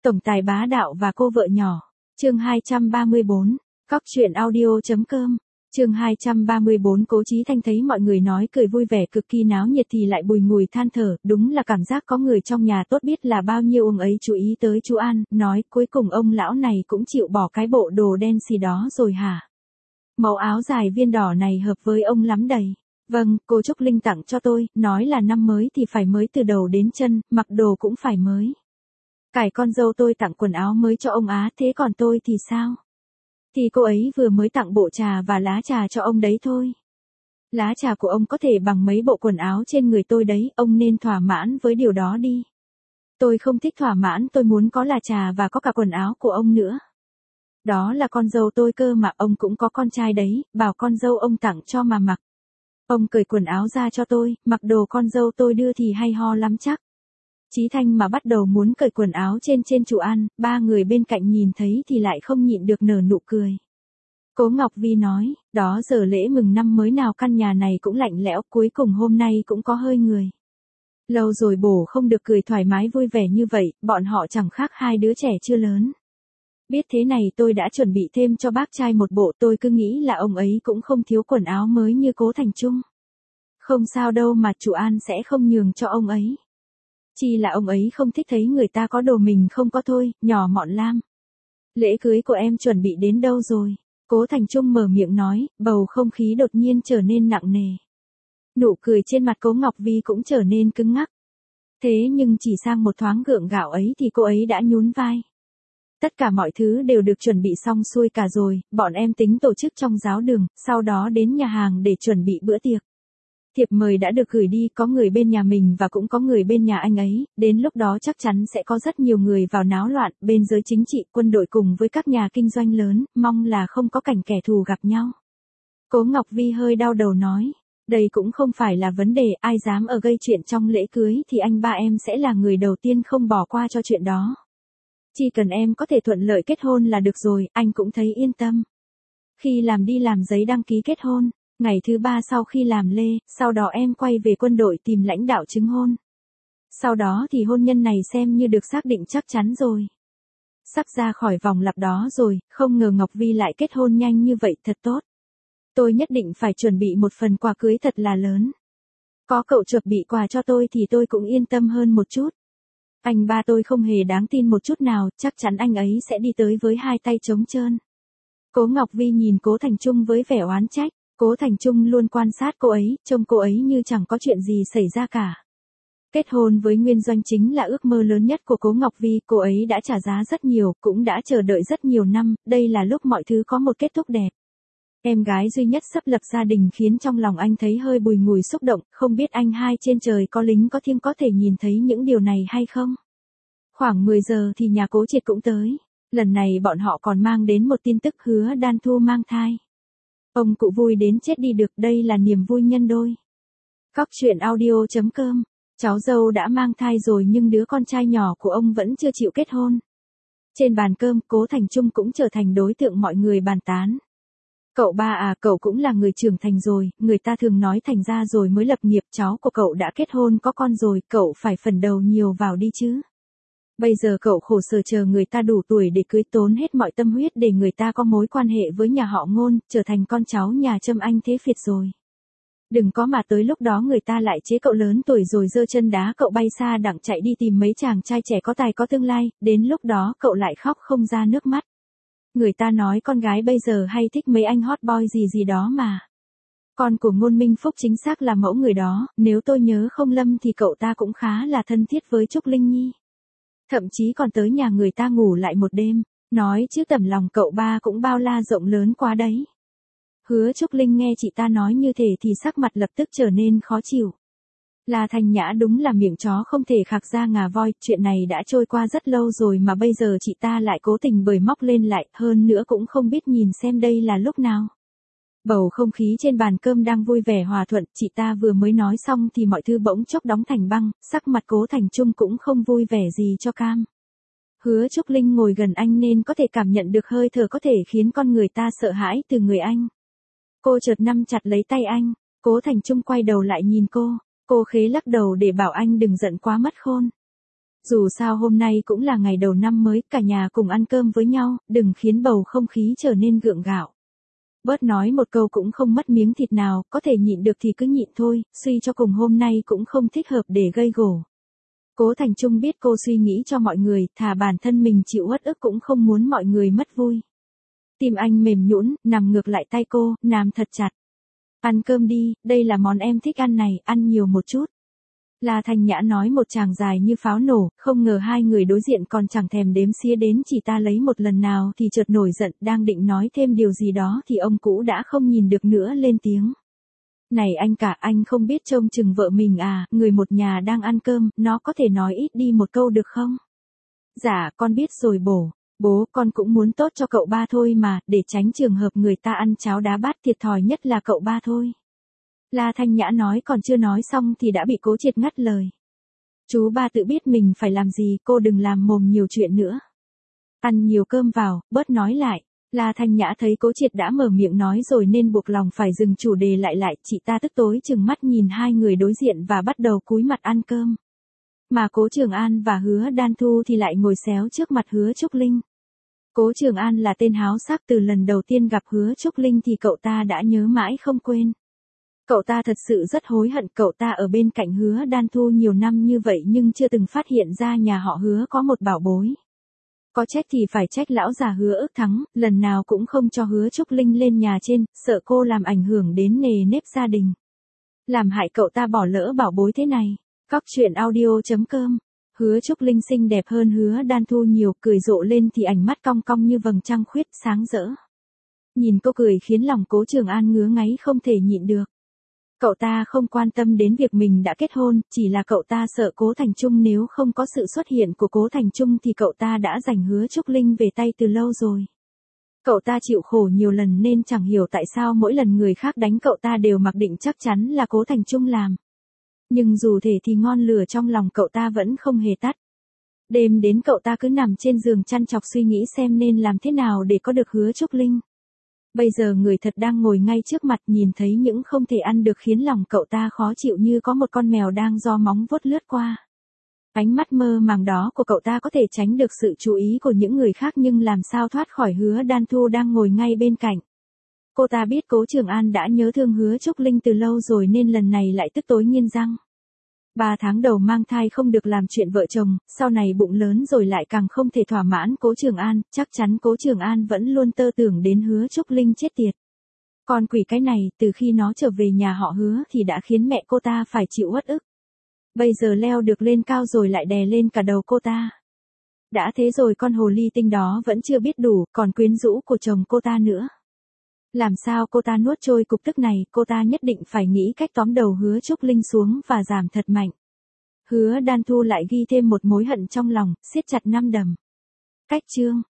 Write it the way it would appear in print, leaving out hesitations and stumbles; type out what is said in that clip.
Tổng tài bá đạo và cô vợ nhỏ. Chương 234. Cóc truyện audio.com. Chương 234. Cố Chí Thanh thấy mọi người nói cười vui vẻ cực kỳ náo nhiệt thì lại bùi ngùi than thở, đúng là cảm giác có người trong nhà tốt biết là bao nhiêu. Ông ấy chú ý tới chú An, nói cuối cùng ông lão này cũng chịu bỏ cái bộ đồ đen xì đó rồi hả? Màu áo dài viên đỏ này hợp với ông lắm đầy. Vâng, cô Trúc Linh tặng cho tôi, nói là năm mới thì phải mới từ đầu đến chân, mặc đồ cũng phải mới. Cải con dâu tôi tặng quần áo mới cho ông Á, thế còn tôi thì sao? Thì cô ấy vừa mới tặng bộ trà và lá trà cho ông đấy thôi. Lá trà của ông có thể bằng mấy bộ quần áo trên người tôi đấy, ông nên thỏa mãn với điều đó đi. Tôi không thích thỏa mãn, tôi muốn có là trà và có cả quần áo của ông nữa. Đó là con dâu tôi cơ mà, ông cũng có con trai đấy, bảo con dâu ông tặng cho mà mặc. Ông cởi quần áo ra cho tôi, mặc đồ con dâu tôi đưa thì hay ho lắm chắc. Chí Thanh mà bắt đầu muốn cởi quần áo trên chủ An, ba người bên cạnh nhìn thấy thì lại không nhịn được nở nụ cười. Cố Ngọc Vi nói, đó giờ lễ mừng năm mới nào căn nhà này cũng lạnh lẽo, cuối cùng hôm nay cũng có hơi người. Lâu rồi bổ không được cười thoải mái vui vẻ như vậy, bọn họ chẳng khác hai đứa trẻ chưa lớn. Biết thế này tôi đã chuẩn bị thêm cho bác trai một bộ, tôi cứ nghĩ là ông ấy cũng không thiếu quần áo mới như Cố Thành Trung. Không sao đâu mà chủ An sẽ không nhường cho ông ấy. Chỉ là ông ấy không thích thấy người ta có đồ mình không có thôi, nhỏ mọn lam. Lễ cưới của em chuẩn bị đến đâu rồi? Cố Thành Trung mở miệng nói, bầu không khí đột nhiên trở nên nặng nề. Nụ cười trên mặt Cố Ngọc Vi cũng trở nên cứng ngắc. Thế nhưng chỉ sang một thoáng gượng gạo ấy thì cô ấy đã nhún vai. Tất cả mọi thứ đều được chuẩn bị xong xuôi cả rồi, bọn em tính tổ chức trong giáo đường, sau đó đến nhà hàng để chuẩn bị bữa tiệc. Thiệp mời đã được gửi đi, có người bên nhà mình và cũng có người bên nhà anh ấy, đến lúc đó chắc chắn sẽ có rất nhiều người vào náo loạn, bên giới chính trị, quân đội cùng với các nhà kinh doanh lớn, mong là không có cảnh kẻ thù gặp nhau. Cố Ngọc Vi hơi đau đầu nói, đây cũng không phải là vấn đề, ai dám ở gây chuyện trong lễ cưới thì anh ba em sẽ là người đầu tiên không bỏ qua cho chuyện đó. Chỉ cần em có thể thuận lợi kết hôn là được rồi, anh cũng thấy yên tâm. Khi làm đi làm giấy đăng ký kết hôn. Ngày thứ 3 sau khi làm lê, sau đó em quay về quân đội tìm lãnh đạo chứng hôn. Sau đó thì hôn nhân này xem như được xác định chắc chắn rồi. Sắp ra khỏi vòng lặp đó rồi, không ngờ Ngọc Vi lại kết hôn nhanh như vậy, thật tốt. Tôi nhất định phải chuẩn bị một phần quà cưới thật là lớn. Có cậu chuẩn bị quà cho tôi thì tôi cũng yên tâm hơn một chút. Anh ba tôi không hề đáng tin một chút nào, chắc chắn anh ấy sẽ đi tới với hai tay trống trơn. Cố Ngọc Vi nhìn Cố Thành Trung với vẻ oán trách. Cố Thành Trung luôn quan sát cô ấy, trông cô ấy như chẳng có chuyện gì xảy ra cả. Kết hôn với Nguyên Doanh chính là ước mơ lớn nhất của Cố Ngọc Vi, cô ấy đã trả giá rất nhiều, cũng đã chờ đợi rất nhiều năm, đây là lúc mọi thứ có một kết thúc đẹp. Em gái duy nhất sắp lập gia đình khiến trong lòng anh thấy hơi bùi ngùi xúc động, không biết anh hai trên trời có lính có thiêng có thể nhìn thấy những điều này hay không? Khoảng 10 giờ thì nhà Cố Triệt cũng tới, lần này bọn họ còn mang đến một tin tức Hứa Đan Thu mang thai. Ông cụ vui đến chết đi được, đây là niềm vui nhân đôi. Cóc truyện audio.com. Cháu dâu đã mang thai rồi nhưng đứa con trai nhỏ của ông vẫn chưa chịu kết hôn. Trên bàn cơm, Cố Thành Trung cũng trở thành đối tượng mọi người bàn tán. Cậu ba à, cậu cũng là người trưởng thành rồi, người ta thường nói thành ra rồi mới lập nghiệp, cháu của cậu đã kết hôn có con rồi, cậu phải phấn đấu nhiều vào đi chứ. Bây giờ cậu khổ sở chờ người ta đủ tuổi để cưới, tốn hết mọi tâm huyết để người ta có mối quan hệ với nhà họ Ngôn, trở thành con cháu nhà Trâm Anh thế phiệt rồi. Đừng có mà tới lúc đó người ta lại chế cậu lớn tuổi rồi giơ chân đá cậu bay xa đặng chạy đi tìm mấy chàng trai trẻ có tài có tương lai, đến lúc đó cậu lại khóc không ra nước mắt. Người ta nói con gái bây giờ hay thích mấy anh hot boy gì gì đó mà. Con của Ngôn Minh Phúc chính xác là mẫu người đó, nếu tôi nhớ không lầm thì cậu ta cũng khá là thân thiết với Trúc Linh Nhi. Thậm chí còn tới nhà người ta ngủ lại một đêm, nói chứ tầm lòng cậu ba cũng bao la rộng lớn quá đấy. Hứa Trúc Linh nghe chị ta nói như thế thì sắc mặt lập tức trở nên khó chịu. La Thanh Nhã đúng là miệng chó không thể khạc ra ngà voi, chuyện này đã trôi qua rất lâu rồi mà bây giờ chị ta lại cố tình bới móc lên lại, hơn nữa cũng không biết nhìn xem đây là lúc nào. Bầu không khí trên bàn cơm đang vui vẻ hòa thuận, chị ta vừa mới nói xong thì mọi thứ bỗng chốc đóng thành băng, sắc mặt Cố Thành Trung cũng không vui vẻ gì cho cam. Hứa Trúc Linh ngồi gần anh nên có thể cảm nhận được hơi thở có thể khiến con người ta sợ hãi từ người anh. Cô chợt nắm chặt lấy tay anh, Cố Thành Trung quay đầu lại nhìn cô khế lắc đầu để bảo anh đừng giận quá mất khôn. Dù sao hôm nay cũng là ngày đầu năm mới, cả nhà cùng ăn cơm với nhau, đừng khiến bầu không khí trở nên gượng gạo. Bớt nói một câu cũng không mất miếng thịt nào, có thể nhịn được thì cứ nhịn thôi, suy cho cùng hôm nay cũng không thích hợp để gây gổ. Cố Thành Trung biết cô suy nghĩ cho mọi người, thà bản thân mình chịu uất ức cũng không muốn mọi người mất vui. Tim anh mềm nhũn, nằm ngược lại tay cô, nằm thật chặt. Ăn cơm đi, đây là món em thích ăn này, ăn nhiều một chút. La Thanh Nhã nói một tràng dài như pháo nổ, không ngờ hai người đối diện còn chẳng thèm đếm xía đến chỉ ta lấy một lần nào thì chợt nổi giận, đang định nói thêm điều gì đó thì ông cũ đã không nhìn được nữa lên tiếng. Này anh cả, anh không biết trông chừng vợ mình à, người một nhà đang ăn cơm, nó có thể nói ít đi một câu được không? Dạ, con biết rồi bố con cũng muốn tốt cho cậu ba thôi mà, để tránh trường hợp người ta ăn cháo đá bát, thiệt thòi nhất là cậu ba thôi. La Thanh Nhã nói còn chưa nói xong thì đã bị Cố Triệt ngắt lời. Chú ba tự biết mình phải làm gì, cô đừng làm mồm nhiều chuyện nữa. Ăn nhiều cơm vào, bớt nói lại. La Thanh Nhã thấy Cố Triệt đã mở miệng nói rồi nên buộc lòng phải dừng chủ đề lại, chị ta tức tối chừng mắt nhìn hai người đối diện và bắt đầu cúi mặt ăn cơm. Mà Cố Trường An và Hứa Đan Thu thì lại ngồi xéo trước mặt Hứa Trúc Linh. Cố Trường An là tên háo sắc, từ lần đầu tiên gặp Hứa Trúc Linh thì cậu ta đã nhớ mãi không quên. Cậu ta thật sự rất hối hận, cậu ta ở bên cạnh Hứa Đan Thu nhiều năm như vậy nhưng chưa từng phát hiện ra nhà họ Hứa có một bảo bối. Có trách thì phải trách lão già Hứa Ước Thắng, lần nào cũng không cho Hứa Trúc Linh lên nhà trên, sợ cô làm ảnh hưởng đến nề nếp gia đình. Làm hại cậu ta bỏ lỡ bảo bối thế này. Cóc truyện audio.com. Hứa Trúc Linh xinh đẹp hơn Hứa Đan Thu nhiều, cười rộ lên thì ánh mắt cong cong như vầng trăng khuyết sáng rỡ. Nhìn cô cười khiến lòng Cố Trường An ngứa ngáy không thể nhịn được. Cậu ta không quan tâm đến việc mình đã kết hôn, chỉ là cậu ta sợ Cố Thành Trung, nếu không có sự xuất hiện của Cố Thành Trung thì cậu ta đã giành Hứa Trúc Linh về tay từ lâu rồi. Cậu ta chịu khổ nhiều lần nên chẳng hiểu tại sao mỗi lần người khác đánh cậu ta đều mặc định chắc chắn là Cố Thành Trung làm. Nhưng dù thế thì ngọn lửa trong lòng cậu ta vẫn không hề tắt. Đêm đến cậu ta cứ nằm trên giường chăn chọc suy nghĩ xem nên làm thế nào để có được Hứa Trúc Linh. Bây giờ người thật đang ngồi ngay trước mặt, nhìn thấy những không thể ăn được khiến lòng cậu ta khó chịu như có một con mèo đang do móng vuốt lướt qua. Ánh mắt mơ màng đó của cậu ta có thể tránh được sự chú ý của những người khác nhưng làm sao thoát khỏi Hứa Đan Thu đang ngồi ngay bên cạnh. Cô ta biết Cố Trường An đã nhớ thương Hứa Trúc Linh từ lâu rồi nên lần này lại tức tối nghiến răng. 3 tháng đầu mang thai không được làm chuyện vợ chồng, sau này bụng lớn rồi lại càng không thể thỏa mãn Cố Trường An, chắc chắn Cố Trường An vẫn luôn tơ tưởng đến Hứa Trúc Linh chết tiệt. Con quỷ cái này, từ khi nó trở về nhà họ Hứa thì đã khiến mẹ cô ta phải chịu uất ức. Bây giờ leo được lên cao rồi lại đè lên cả đầu cô ta. Đã thế rồi con hồ ly tinh đó vẫn chưa biết đủ, còn quyến rũ của chồng cô ta nữa. Làm sao cô ta nuốt trôi cục tức này, cô ta nhất định phải nghĩ cách tóm đầu Hứa Trúc Linh xuống và giảm thật mạnh. Hứa Đan Thu lại ghi thêm một mối hận trong lòng, siết chặt nắm đấm. Cách chương